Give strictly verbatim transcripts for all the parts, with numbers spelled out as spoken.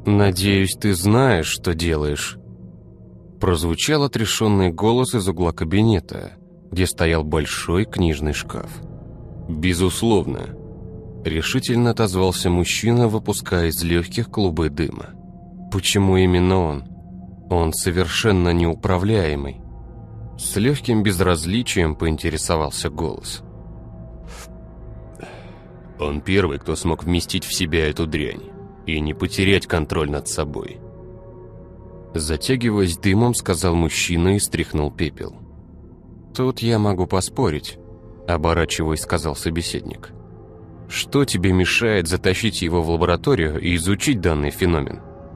«Надеюсь, ты знаешь, что делаешь?» Прозвучал отрешенный голос из угла кабинета, где стоял большой книжный шкаф. «Безусловно», — решительно отозвался мужчина, выпуская из легких клубы дыма. «Почему именно он? Он совершенно неуправляемый». С легким безразличием поинтересовался голос. «Он первый, кто смог вместить в себя эту дрянь и не потерять контроль над собой». Затягиваясь дымом, сказал мужчина и стряхнул пепел. «Тут я могу поспорить», — оборачиваясь, сказал собеседник. «Что тебе мешает затащить его в лабораторию и изучить данный феномен?»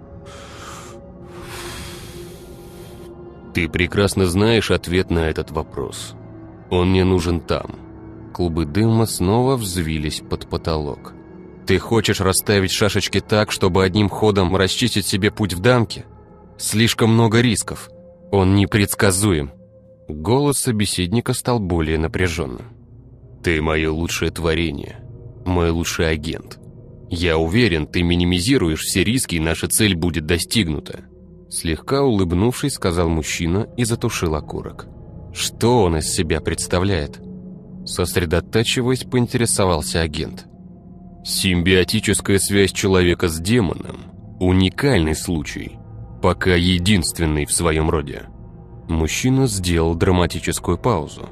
«Ты прекрасно знаешь ответ на этот вопрос. Он мне нужен там». Клубы дыма снова взвились под потолок. «Ты хочешь расставить шашечки так, чтобы одним ходом расчистить себе путь в дамке? Слишком много рисков. Он непредсказуем». Голос собеседника стал более напряженным. «Ты мое лучшее творение, мой лучший агент. Я уверен, ты минимизируешь все риски, и наша цель будет достигнута». Слегка улыбнувшись, сказал мужчина и затушил окурок. «Что он из себя представляет?» Сосредотачиваясь, поинтересовался агент. «Симбиотическая связь человека с демоном – уникальный случай, пока единственный в своем роде». Мужчина сделал драматическую паузу.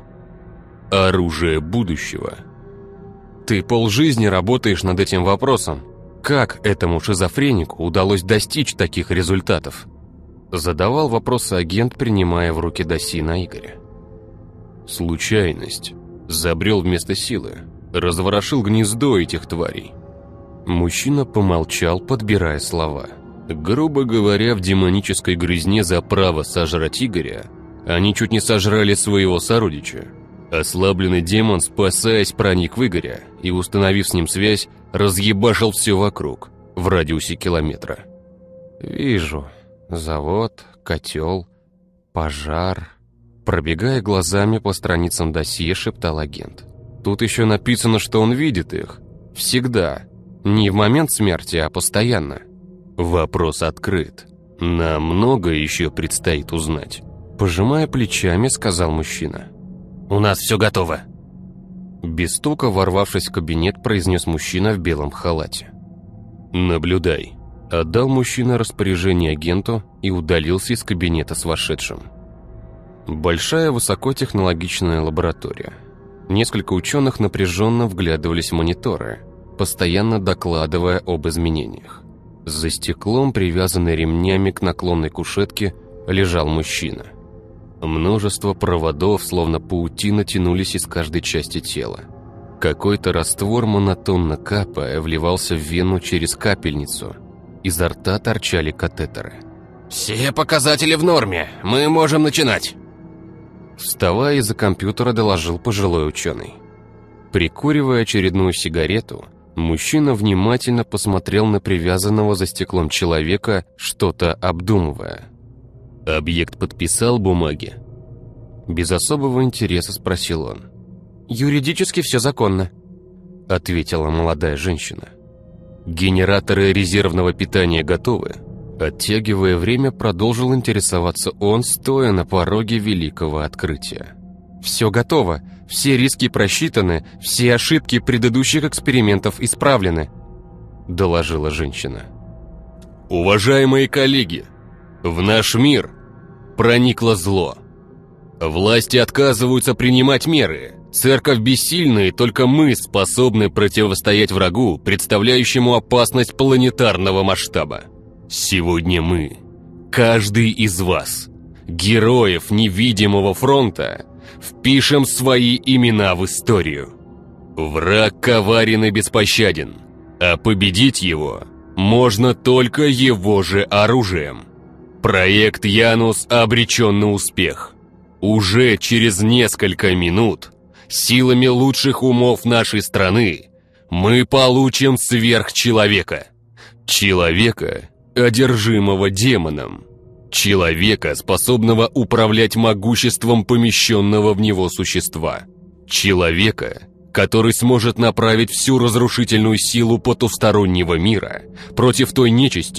«Оружие будущего». «Ты полжизни работаешь над этим вопросом. Как этому шизофренику удалось достичь таких результатов?» Задавал вопросы агент, принимая в руки досье на Игоря. «Случайность. Забрел вместо силы. Разворошил гнездо этих тварей». Мужчина помолчал, подбирая слова. «Грубо говоря, в демонической грызне за право сожрать Игоря они чуть не сожрали своего сородича. Ослабленный демон, спасаясь, проник в Игоря и, установив с ним связь, разъебашил все вокруг, в радиусе километра». «Вижу. Завод, котел, пожар». Пробегая глазами по страницам досье, шептал агент. «Тут еще написано, что он видит их. Всегда. Не в момент смерти, а постоянно». «Вопрос открыт. Нам многое еще предстоит узнать». Пожимая плечами, сказал мужчина. «У нас все готово». Без стука, ворвавшись в кабинет, произнес мужчина в белом халате. «Наблюдай». Отдал мужчина распоряжение агенту и удалился из кабинета с вошедшим. Большая высокотехнологичная лаборатория. Несколько ученых напряженно вглядывались в мониторы, постоянно докладывая об изменениях. За стеклом, привязанный ремнями к наклонной кушетке, лежал мужчина. Множество проводов, словно паутина, тянулись из каждой части тела. Какой-то раствор, монотонно капая, вливался в вену через капельницу. Изо рта торчали катетеры. «Все показатели в норме. Мы можем начинать!» Вставая из-за компьютера, доложил пожилой ученый. Прикуривая очередную сигарету, мужчина внимательно посмотрел на привязанного за стеклом человека, что-то обдумывая. «Объект подписал бумаги?» Без особого интереса спросил он. «Юридически все законно», — ответила молодая женщина. «Генераторы резервного питания готовы?» Оттягивая время, продолжил интересоваться он, стоя на пороге великого открытия. «Все готово. Все риски просчитаны, все ошибки предыдущих экспериментов исправлены», — доложила женщина. «Уважаемые коллеги, в наш мир проникло зло. Власти отказываются принимать меры. Церковь бессильна, и только мы способны противостоять врагу, представляющему опасность планетарного масштаба. Сегодня мы, каждый из вас, героев невидимого фронта, впишем свои имена в историю. Враг коварен и беспощаден, а победить его можно только его же оружием. Проект «Янус» обречен на успех. Уже через несколько минут силами лучших умов нашей страны мы получим сверхчеловека. Человека, одержимого демоном. Человека, способного управлять могуществом помещенного в него существа. Человека, который сможет направить всю разрушительную силу потустороннего мира против той нечисти,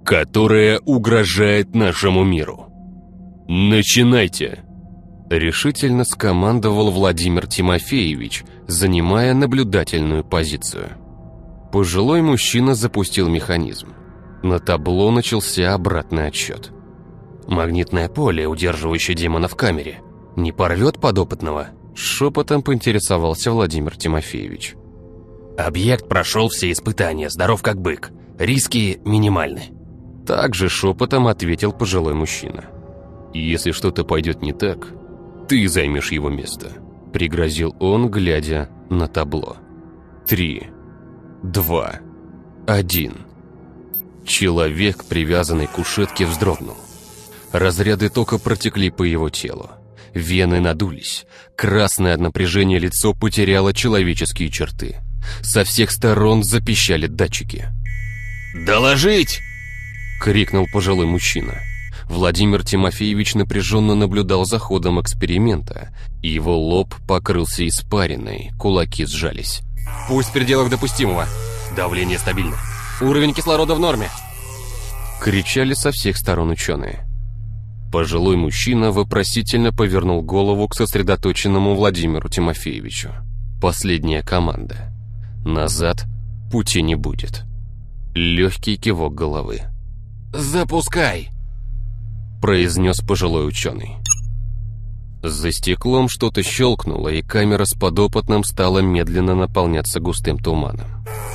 которая угрожает нашему миру. Начинайте!» Решительно скомандовал Владимир Тимофеевич, занимая наблюдательную позицию. Пожилой мужчина запустил механизм. На табло начался обратный отсчет. «Магнитное поле, удерживающее демона в камере, не порвет подопытного?» Шепотом поинтересовался Владимир Тимофеевич. «Объект прошел все испытания, здоров как бык. Риски минимальны». Также шепотом ответил пожилой мужчина. «Если что-то пойдет не так, ты займешь его место», — пригрозил он, глядя на табло. «Три, два, один». Человек, привязанный к кушетке, вздрогнул. Разряды тока протекли по его телу. Вены надулись. Красное от напряжения лицо потеряло человеческие черты. Со всех сторон запищали датчики. «Доложить!» — крикнул пожилой мужчина. Владимир Тимофеевич напряженно наблюдал за ходом эксперимента. Его лоб покрылся испариной, кулаки сжались. «Пульс в пределах допустимого. Давление стабильно. Уровень кислорода в норме!» Кричали со всех сторон ученые. Пожилой мужчина вопросительно повернул голову к сосредоточенному Владимиру Тимофеевичу. Последняя команда. Назад пути не будет. Легкий кивок головы. «Запускай!» произнес пожилой ученый. За стеклом что-то щелкнуло, и камера с подопытным стала медленно наполняться густым туманом.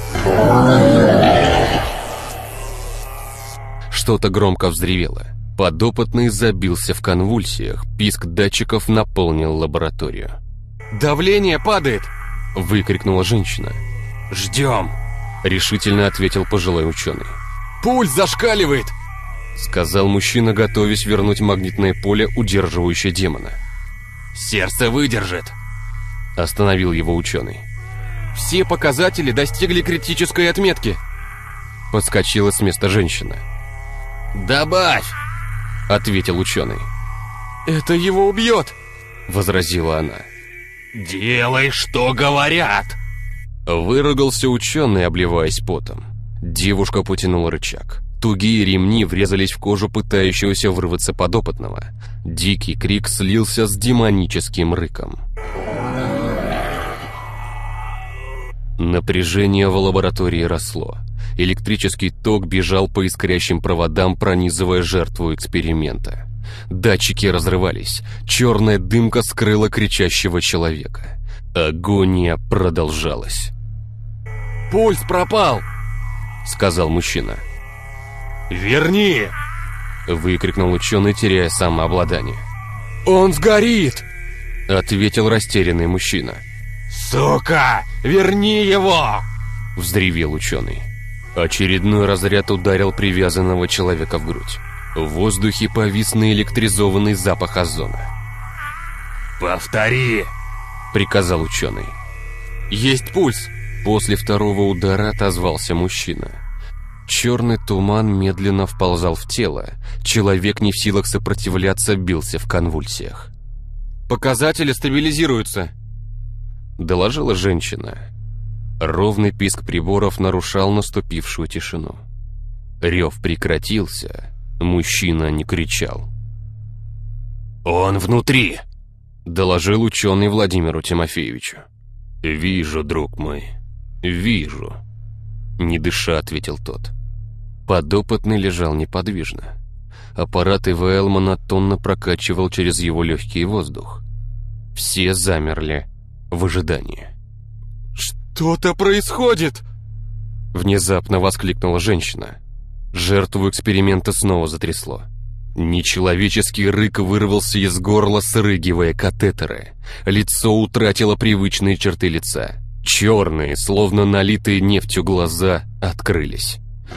Что-то громко взревело. Подопытный забился в конвульсиях, писк датчиков наполнил лабораторию. «Давление падает!» — выкрикнула женщина. «Ждем!» — решительно ответил пожилой ученый. «Пульс зашкаливает!» — сказал мужчина, готовясь вернуть магнитное поле, удерживающее демона. «Сердце выдержит!» — остановил его ученый. «Все показатели достигли критической отметки!» — подскочила с места женщина. «Добавь!» — ответил ученый. «Это его убьет!» — возразила она. «Делай, что говорят!» Выругался ученый, обливаясь потом. Девушка потянула рычаг. Тугие ремни врезались в кожу пытающегося вырваться подопытного. Дикий крик слился с демоническим рыком. Напряжение в лаборатории росло. Электрический ток бежал по искрящим проводам, пронизывая жертву эксперимента. Датчики разрывались. Черная дымка скрыла кричащего человека. Агония продолжалась. «Пульс пропал!» — сказал мужчина. «Верни!» — выкрикнул ученый, теряя самообладание. «Он сгорит!» — ответил растерянный мужчина. «Сука! Верни его!» — взревел ученый. Очередной разряд ударил привязанного человека в грудь. В воздухе повис наэлектризованный запах озона. «Повтори!» — приказал ученый. «Есть пульс!» После второго удара отозвался мужчина. Черный туман медленно вползал в тело. Человек, не в силах сопротивляться, бился в конвульсиях. «Показатели стабилизируются!» — доложила женщина. Ровный писк приборов нарушал наступившую тишину. Рев прекратился. Мужчина не кричал. «Он внутри!» — доложил ученый Владимиру Тимофеевичу. «Вижу, друг мой, вижу!» — не дыша ответил тот. Подопытный лежал неподвижно. Аппарат ИВЛ монотонно прокачивал через его легкий воздух. Все замерли в ожидании. «Что-то происходит!» Внезапно воскликнула женщина. Жертву эксперимента снова затрясло. Нечеловеческий рык вырвался из горла, срыгивая катетеры. Лицо утратило привычные черты лица. Черные, словно налитые нефтью глаза, открылись.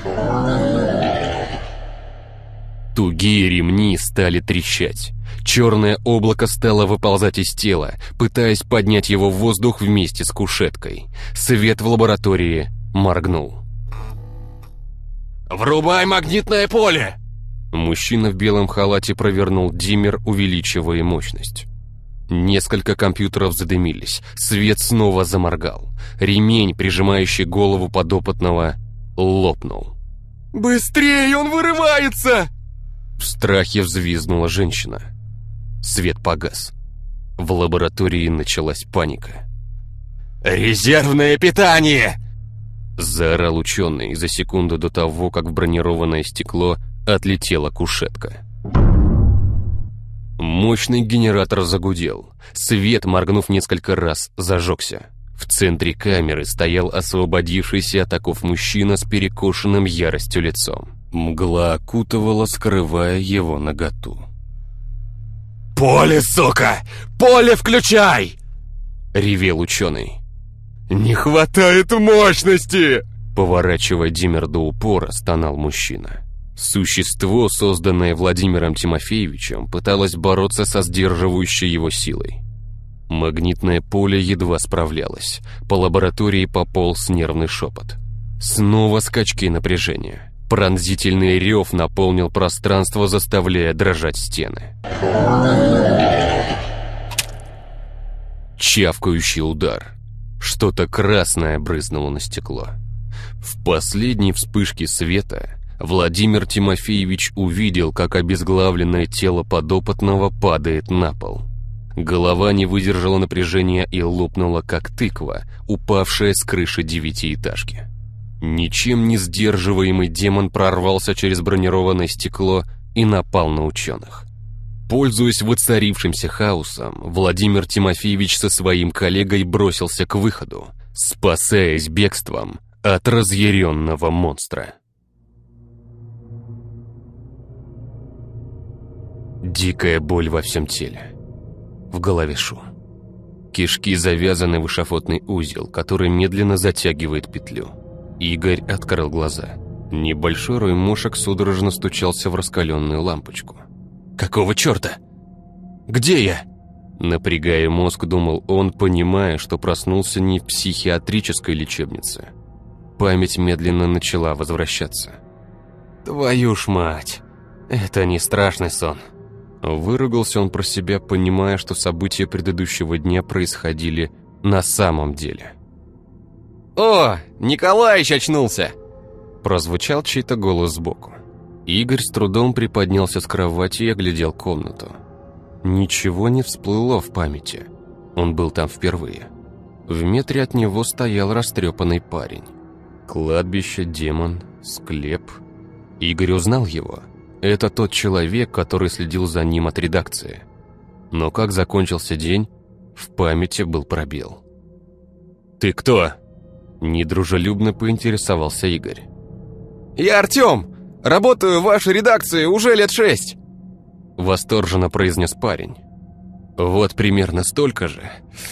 Тугие ремни стали трещать. Черное облако стало выползать из тела, пытаясь поднять его в воздух вместе с кушеткой. Свет в лаборатории моргнул. «Врубай магнитное поле!» Мужчина в белом халате провернул диммер, увеличивая мощность. Несколько компьютеров задымились, свет снова заморгал. Ремень, прижимающий голову подопытного, лопнул. «Быстрее, он вырывается!» В страхе взвизгнула женщина. Свет погас. В лаборатории началась паника. «Резервное питание!» Заорал ученый за секунду до того, как в бронированное стекло отлетела кушетка. Мощный генератор загудел. Свет, моргнув несколько раз, зажегся. В центре камеры стоял освободившийся от оков мужчина с перекошенным яростью лицом. Мгла окутывала, скрывая его наготу. «Поле, сука! Поле включай!» — ревел ученый. «Не хватает мощности!» Поворачивая диммер до упора, стонал мужчина. Существо, созданное Владимиром Тимофеевичем, пыталось бороться со сдерживающей его силой. Магнитное поле едва справлялось. По лаборатории пополз нервный шепот. Снова скачки напряжения. Пронзительный рев наполнил пространство, заставляя дрожать стены. Чавкающий удар. Что-то красное брызнуло на стекло. В последней вспышке света Владимир Тимофеевич увидел, как обезглавленное тело подопытного падает на пол. Голова не выдержала напряжения и лопнула, как тыква, упавшая с крыши девятиэтажки. Ничем не сдерживаемый демон прорвался через бронированное стекло и напал на ученых. Пользуясь воцарившимся хаосом, Владимир Тимофеевич со своим коллегой бросился к выходу, спасаясь бегством от разъяренного монстра. Дикая боль во всем теле. В голове шум. Кишки завязаны в эшафотный узел, который медленно затягивает петлю. Игорь открыл глаза. Небольшой рой мушек судорожно стучался в раскаленную лампочку. «Какого черта? Где я?» Напрягая мозг, думал он, понимая, что проснулся не в психиатрической лечебнице. Память медленно начала возвращаться. «Твою ж мать! Это не страшный сон!» Выругался он про себя, понимая, что события предыдущего дня происходили на самом деле. «О, Николаич очнулся!» Прозвучал чей-то голос сбоку. Игорь с трудом приподнялся с кровати и оглядел комнату. Ничего не всплыло в памяти. Он был там впервые. В метре от него стоял растрепанный парень. Кладбище, демон, склеп. Игорь узнал его. Это тот человек, который следил за ним от редакции. Но как закончился день, в памяти был пробел. «Ты кто?» Недружелюбно поинтересовался Игорь. «Я Артем! Работаю в вашей редакции уже лет шесть!» Восторженно произнес парень. «Вот примерно столько же.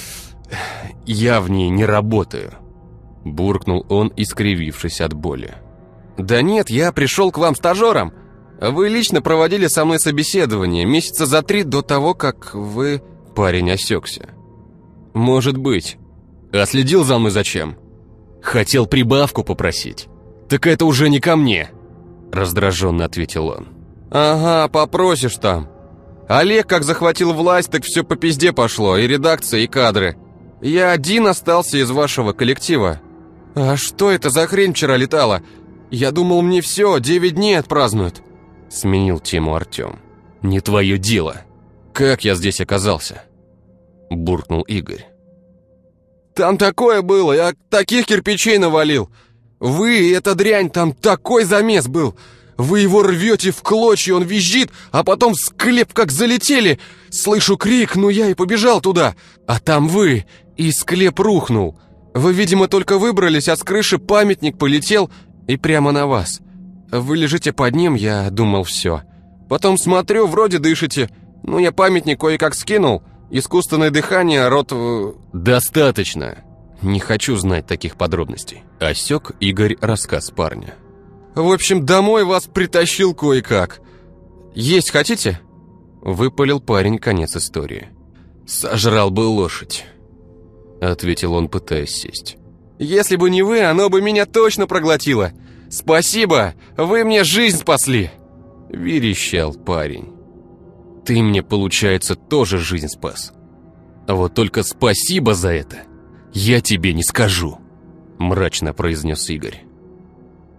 Я в ней не работаю», буркнул он, искривившись от боли. «Да нет, я пришел к вам стажером. Вы лично проводили со мной собеседование месяца за три до того, как вы...» Парень осекся. «Может быть. А следил за мной зачем? Хотел прибавку попросить. Так это уже не ко мне», раздраженно ответил он. «Ага, попросишь там. Олег как захватил власть, так все по пизде пошло, и редакция, и кадры. Я один остался из вашего коллектива. А что это за хрень вчера летала? Я думал, мне все, девять дней отпразднуют». Сменил тему Артем. «Не твое дело. Как я здесь оказался?» Буркнул Игорь. «Там такое было, я таких кирпичей навалил. Вы и эта дрянь, там такой замес был. Вы его рвете в клочья, он визжит, а потом в склеп как залетели. Слышу крик, ну я и побежал туда. А там вы, и склеп рухнул. Вы, видимо, только выбрались, а с крыши памятник полетел и прямо на вас. Вы лежите под ним, я думал, все. Потом смотрю, вроде дышите. Ну, я памятник кое-как скинул. Искусственное дыхание, рот... «Достаточно. Не хочу знать таких подробностей», осек Игорь рассказ парня. «В общем, домой вас притащил кое-как. Есть хотите?» Выпалил парень конец истории. «Сожрал бы лошадь», ответил он, пытаясь сесть. «Если бы не вы, оно бы меня точно проглотило. Спасибо, вы мне жизнь спасли!» Верещал парень. «Ты мне, получается, тоже жизнь спас. А вот только спасибо за это я тебе не скажу», мрачно произнес Игорь.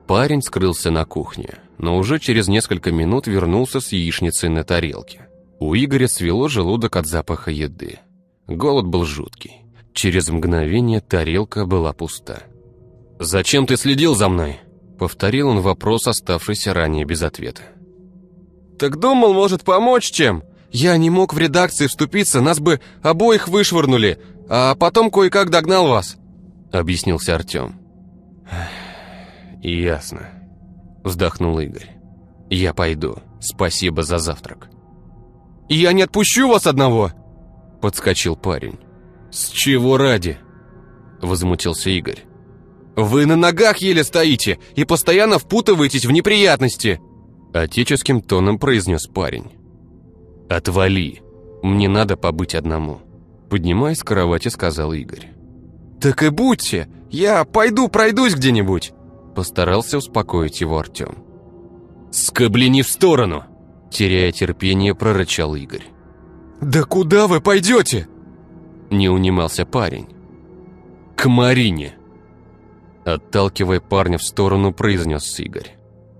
Парень скрылся на кухне, но уже через несколько минут вернулся с яичницей на тарелке. У Игоря свело желудок от запаха еды. Голод был жуткий. Через мгновение тарелка была пуста. «Зачем ты следил за мной?» — повторил он вопрос, оставшийся ранее без ответа. «Так думал, может, помочь чем? Я не мог в редакции вступиться, нас бы обоих вышвырнули, а потом кое-как догнал вас», — объяснился Артем. «Ясно», — вздохнул Игорь. «Я пойду. Спасибо за завтрак». «Я не отпущу вас одного!» — подскочил парень. «С чего ради?» — возмутился Игорь. «Вы на ногах еле стоите и постоянно впутываетесь в неприятности!» — отеческим тоном произнес парень. «Отвали! Мне надо побыть одному!» — поднимаясь с кровати, сказал Игорь. «Так и будьте! Я пойду пройдусь где-нибудь!» — постарался успокоить его Артем. «Скобляни в сторону!» — теряя терпение, прорычал Игорь. «Да куда вы пойдете?» — не унимался парень. «К Марине!» — отталкивая парня в сторону, произнес Игорь.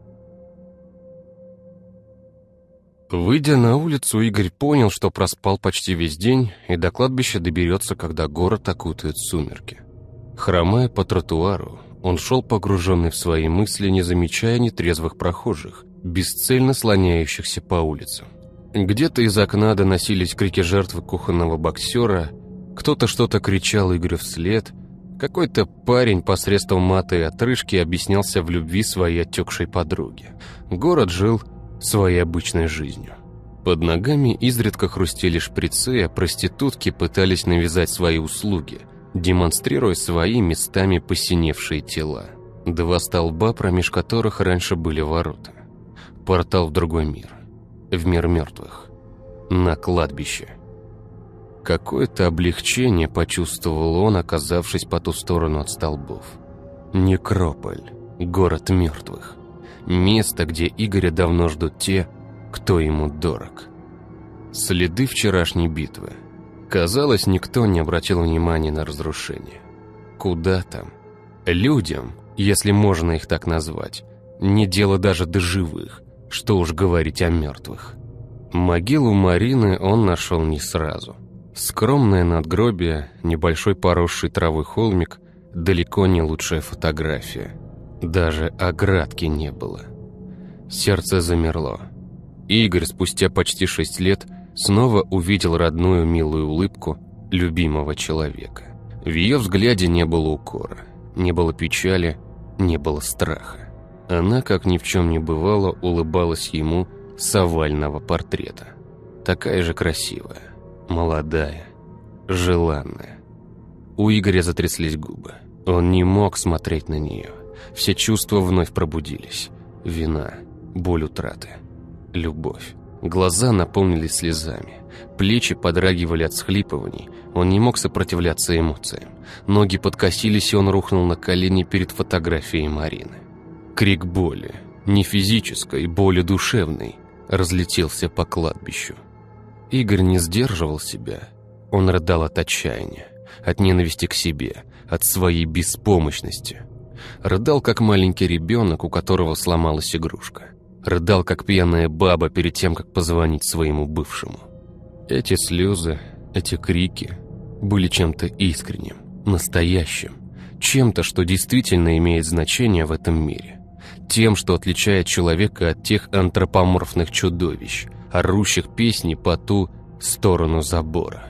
Выйдя на улицу, Игорь понял, что проспал почти весь день и до кладбища доберется, когда город окутает сумерки. Хромая по тротуару, он шел погруженный в свои мысли, не замечая нетрезвых прохожих, бесцельно слоняющихся по улицам. Где-то из окна доносились крики жертвы кухонного боксера, кто-то что-то кричал Игорю вслед, какой-то парень посредством мата и отрыжки объяснялся в любви своей отекшей подруге. Город жил своей обычной жизнью. Под ногами изредка хрустели шприцы, а проститутки пытались навязать свои услуги, демонстрируя свои местами посиневшие тела. Два столба, промеж которых раньше были ворота. Портал в другой мир. В мир мертвых. На кладбище. Какое-то облегчение почувствовал он, оказавшись по ту сторону от столбов. Некрополь. Город мертвых. Место, где Игоря давно ждут те, кто ему дорог. Следы вчерашней битвы. Казалось, никто не обратил внимания на разрушение. Куда там? Людям, если можно их так назвать, не дело даже до живых, что уж говорить о мертвых. Могилу Марины он нашел не сразу. Скромное надгробие, небольшой поросший травой холмик, далеко не лучшая фотография. Даже оградки не было. Сердце замерло. Игорь спустя почти шесть лет снова увидел родную милую улыбку любимого человека. В ее взгляде не было укора, не было печали, не было страха. Она, как ни в чем не бывало, улыбалась ему с овального портрета. Такая же красивая, молодая, желанная. У Игоря затряслись губы. Он не мог смотреть на нее. Все чувства вновь пробудились. Вина, боль утраты, любовь. Глаза наполнились слезами. Плечи подрагивали от всхлипываний. Он не мог сопротивляться эмоциям. Ноги подкосились, и он рухнул на колени перед фотографией Марины. Крик боли, не физической, боли душевной, разлетелся по кладбищу. Игорь не сдерживал себя. Он рыдал от отчаяния, от ненависти к себе, от своей беспомощности. Рыдал, как маленький ребенок, у которого сломалась игрушка. Рыдал, как пьяная баба перед тем, как позвонить своему бывшему. Эти слезы, эти крики были чем-то искренним, настоящим, чем-то, что действительно имеет значение в этом мире. Тем, что отличает человека от тех антропоморфных чудовищ, орущих песни по ту сторону забора.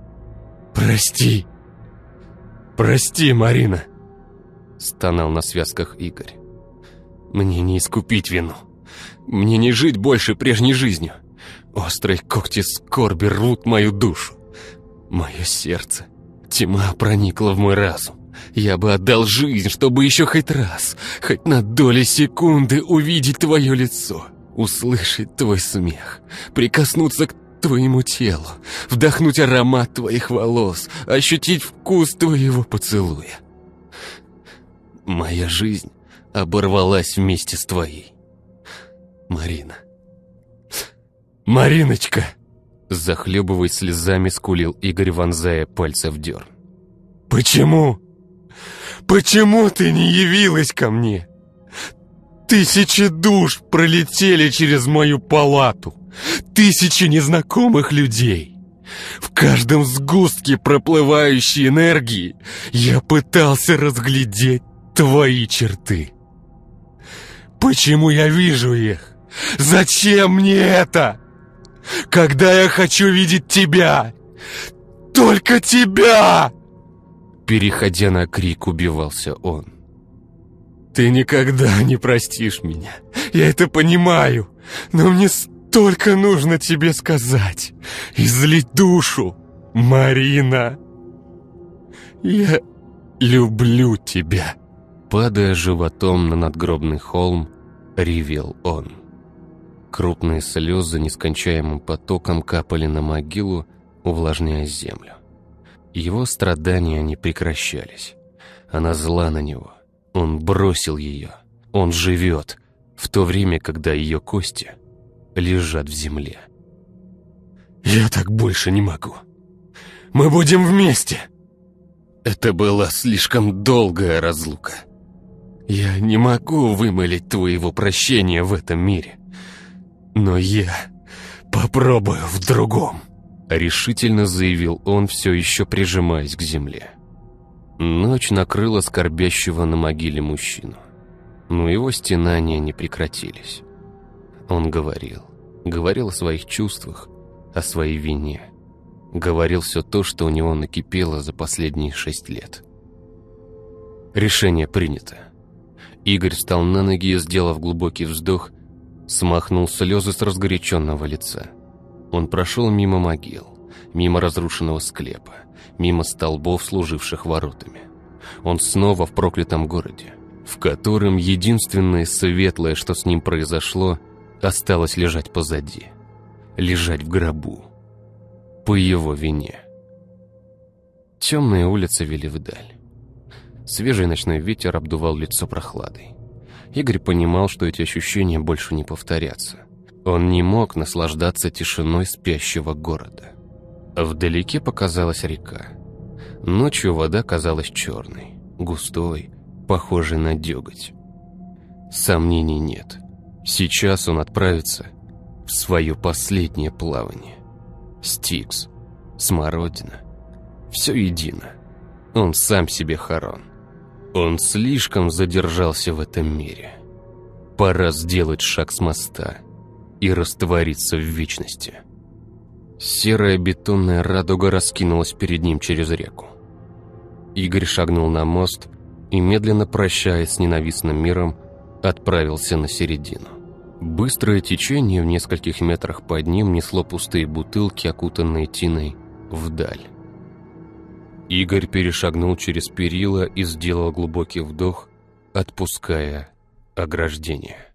«Прости! Прости, Марина!» стонал на связках Игорь. «Мне не искупить вину. Мне не жить больше прежней жизнью. Острые когти скорби рвут мою душу. Мое сердце. Тьма проникла в мой разум. Я бы отдал жизнь, чтобы еще хоть раз, хоть на доли секунды увидеть твое лицо, услышать твой смех, прикоснуться к твоему телу, вдохнуть аромат твоих волос, ощутить вкус твоего поцелуя. Моя жизнь оборвалась вместе с твоей. Марина. Мариночка!» Захлебываясь слезами, скулил Игорь, вонзая пальцы в дерн. «Почему? Почему ты не явилась ко мне? Тысячи душ пролетели через мою палату. Тысячи незнакомых людей. В каждом сгустке проплывающей энергии я пытался разглядеть твои черты. Почему я вижу их? Зачем мне это? Когда я хочу видеть тебя, только тебя!» Переходя на крик, убивался он. «Ты никогда не простишь меня, я это понимаю, но мне столько нужно тебе сказать, излить душу, Марина. Я люблю тебя». Падая животом на надгробный холм, ревел он. Крупные слезы нескончаемым потоком капали на могилу, увлажняя землю. Его страдания не прекращались. Она зла на него. Он бросил ее. Он живет, в то время, когда ее кости лежат в земле. «Я так больше не могу. Мы будем вместе». Это была слишком долгая разлука. Я не могу вымолить твоего прощения в этом мире. Но я попробую в другом. Решительно заявил он, все еще прижимаясь к земле. Ночь накрыла скорбящего на могиле мужчину. Но его стенания не прекратились. Он говорил. Говорил о своих чувствах, о своей вине. Говорил все то, что у него накипело за последние шесть лет. Решение принято. Игорь встал на ноги и, сделав глубокий вздох, смахнул слезы с разгоряченного лица. Он прошел мимо могил, мимо разрушенного склепа, мимо столбов, служивших воротами. Он снова в проклятом городе, в котором единственное светлое, что с ним произошло, осталось лежать позади, лежать в гробу, по его вине. Темные улицы вели вдаль. Свежий ночной ветер обдувал лицо прохладой. Игорь понимал, что эти ощущения больше не повторятся. Он не мог наслаждаться тишиной спящего города. Вдалеке показалась река. Ночью вода казалась черной, густой, похожей на деготь. Сомнений нет. Сейчас он отправится в свое последнее плавание. Стикс, смородина, все едино. Он сам себе Харон. Он слишком задержался в этом мире. Пора сделать шаг с моста и раствориться в вечности. Серая бетонная радуга раскинулась перед ним через реку. Игорь шагнул на мост и, медленно прощаясь с ненавистным миром, отправился на середину. Быстрое течение в нескольких метрах под ним несло пустые бутылки, окутанные тиной, вдаль. Игорь перешагнул через перила и сделал глубокий вдох, отпуская ограждение.